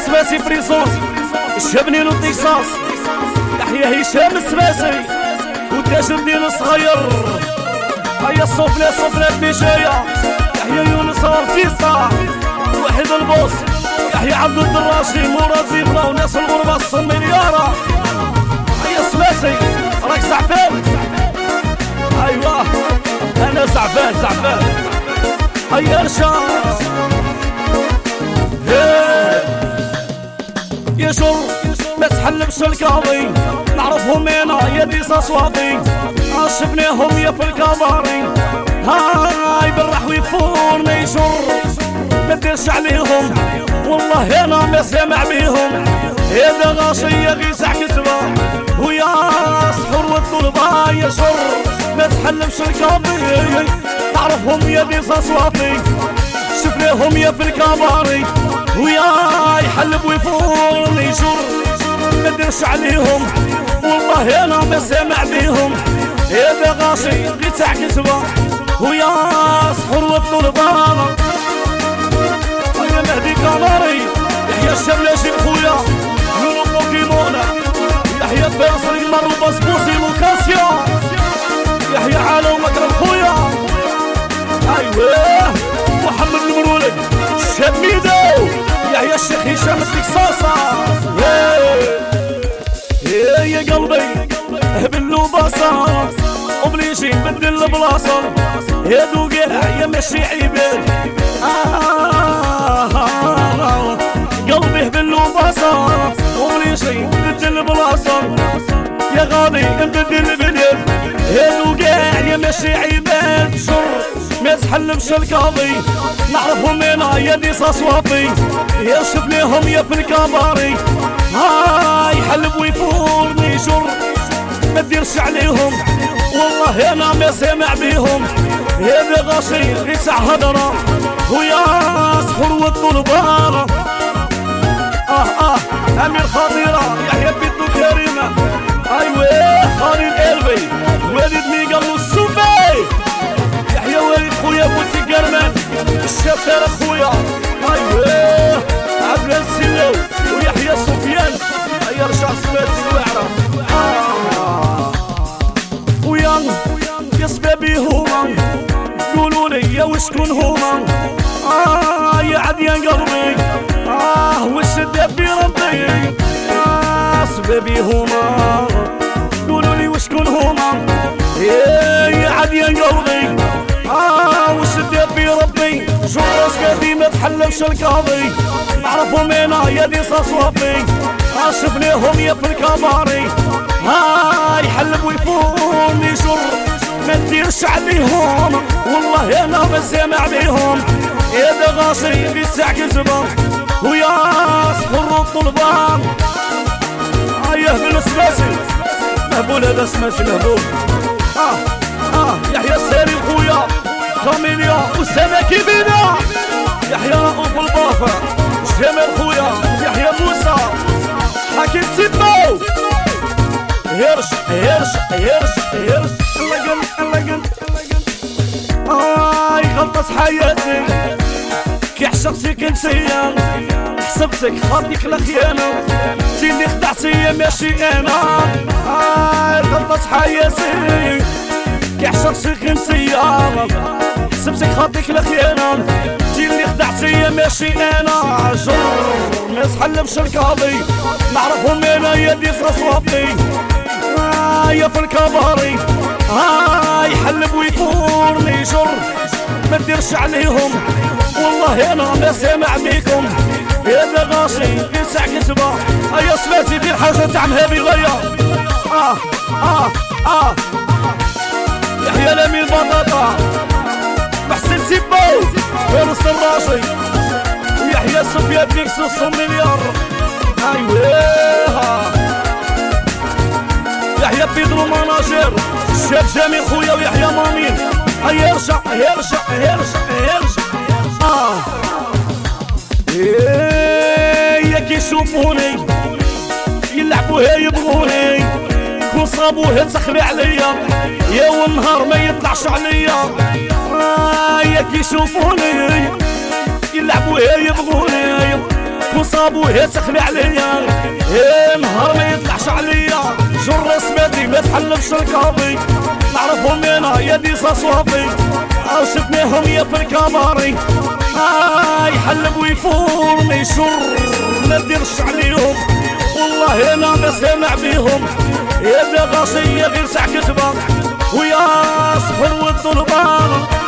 السباسي بريزونس الشبنين والطيصاص يحيى هشام السباسي والتاجر ديال الصغير هيا الصوفلات بجاية يحيى يونس ارتيستا وحيد البوس يحيى عبد الدراشي مراد زيفنا وناس الغربة الصميليارة هيا السباسي راك زعفان ايوه انا زعفان هيا رشاد يا شر ما تحلبش الكاضي نعرفهم انا يا ديسا صوابي شفناهم يا في الكباري هاي بالراح ويفون ما يجر ما ديرش عليهم والله انا ما سامع بيهم هذا غاشية غيسع كتبة ويا سحور والطلبة يا شر ما تحلبش الكاضي نعرفهم يا ديسا صوابي شفناهم يا في الكباري ويا يحلب ويفون يجر ما ديرش عليهم والله انا ما سامع بيهم هذا غاشي غيتاع كتبه ويا سحور والطلبه يا مهدي كاماري يحيى الشبلاشي خويا نونو بوكيمونا يحيى فارس المر وبسبوسي لوكاسيا يحيى عالو مكرم خويا ايوه محمد المرولي الشاب ميدو يحيى الشيخ هشام التكساسة يا قلبي هبلو باصة وبليجي نبدل البلاصة يا دوقع يا ماشي عيبان قلبي هبلو باصة وبليجي نبدل البلاصة يا غالي نبدل البلاد يا دوقع يا ماشي عيبان شر ما تحلمش القاضي نعرفهم انا يا ديسا صوافي يا شفناهم يا في الكباري هاي حلب ويفون يجر ما تديرش عليهم والله انا ما سامع بيهم هذا غاشي غيسع هدرة ويا سحور والطلبة امير خطيرة يحيى بيتو كريمة ايوه خالد قلبي والد ميقال السوبي يحيى والد خويا بوسي كرمان الشاب تارك خويا ايوه عبد السلاو ويحيى سفيان هيا رجع سباسي الوعرة ويا يا سبابي هما قولوا لي يا وشكون هما يا عديان قلبي وش الدبي ربي سبابي هما قولوا لي وشكون هما يا عديان قلبي وش الدبي ربي جوز قدي ما تحلمش القاضي نعرفهم انا يا ديسا صوافي شفناهم يا في الكباري هاي حلب ويفون يجر ما تديرش عليهم والله انا ما سامع بيهم هذا غاشي غيسع كتبه ويا سحور الطلبان يهبل السباسي مهبول هذا سماسي مهبول يحيى الساري خويا كاميليا وسامة كبيرة يحيى رؤوف البافا جمال خويا يحيى موسى حكيم تيبو هرش غلطة حياتي كي حشرتك انتيا حسبتك خاطيك الخيانة تي اللي خدعتي ماشي انا غلطة حياتي كي حشرتك انتيا حسبتك خاطيك الخيانة تي اللي خدعتي ماشي انا جر ما تحلمش القاضي نعرفهم انا يا ديسا صوابي يا في الكباري يحلب ويفور يجر ما تديرش عليهم والله انا ما سامع بيكم هذا غاشي غيسع كتبه يا سمعتي في الحاجة تاع مهابي غيا يحيى الامين بطاطا محسن سيبو فارس الراشي ويحيى سفيان بيكس الصميليار ايوه يحيى بيدرو ماناجير الشاب جميل خويا ويحيى مامين هيا ارجع يا كي يشوفوني يلعبوها يبغوني كون صابوها تخلي عليا يا والنهار ما يطلعش عليا يا كي يشوفوني يلعبوها يبغوني كون صابوه تخلي عليا نهار ما يطلعش عليا جر سماتي ما تحلفش الكاضي نعرفهم انا يا دي صاصوابي او شفناهم يا في الكاماري يحلب ويفور ما يشر ما نديرش عليهم والله انا ما سامع بيهم يا بلا غاشية غير ساع كتبة ويا صفر والطلبان